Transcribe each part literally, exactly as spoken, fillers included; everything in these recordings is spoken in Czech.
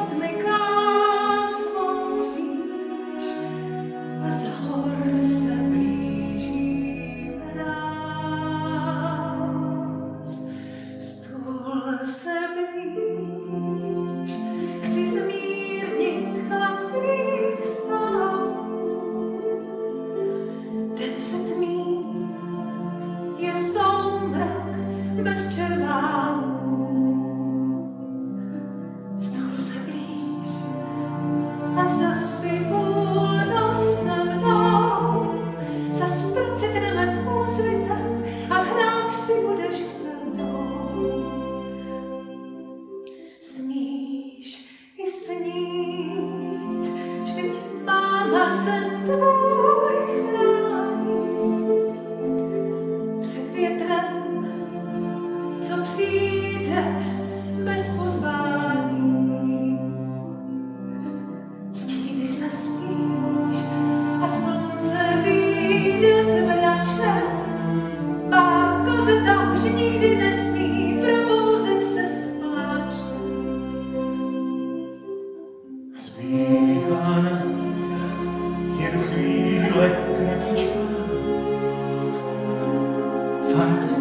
odmyká svou říš a z hor se blíží mráz. Stůl se blíž, chci zmírnit chlad tvých spávů. Den se tmí, je soumrak bez červáků. Stůl se blíž a zaspí půlnoc se mnou. Zas procitneme s úsvitem a hrát si budeš se mnou. Smíš i snít, vždyť máma sen tvůj chrání. Před větrem, co přijde bez pozvání. Stíny zaspíš a slunce vyjde z mračem. Má kozeta už nikdy nesmí probouzet se z pláče. Zbývá nám jen chvíle kratičká. Fante,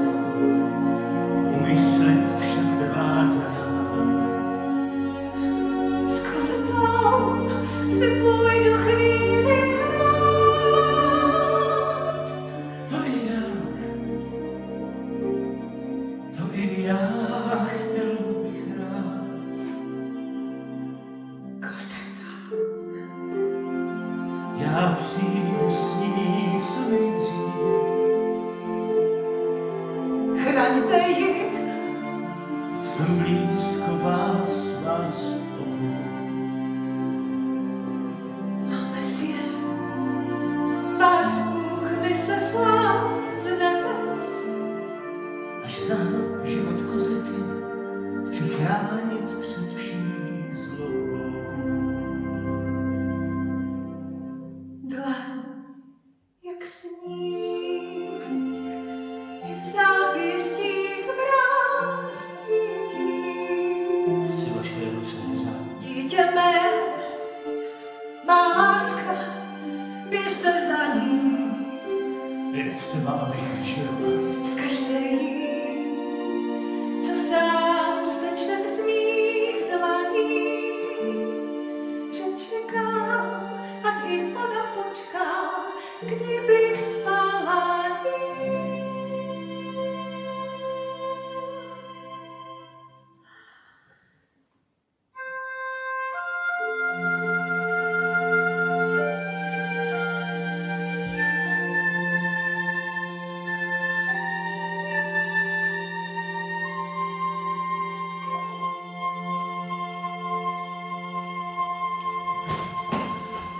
mysli však trvá dál. S kozetou si půjdu chvíli hrát. To i já, to i já chtěl bych rád. Kozeta, Já přijdu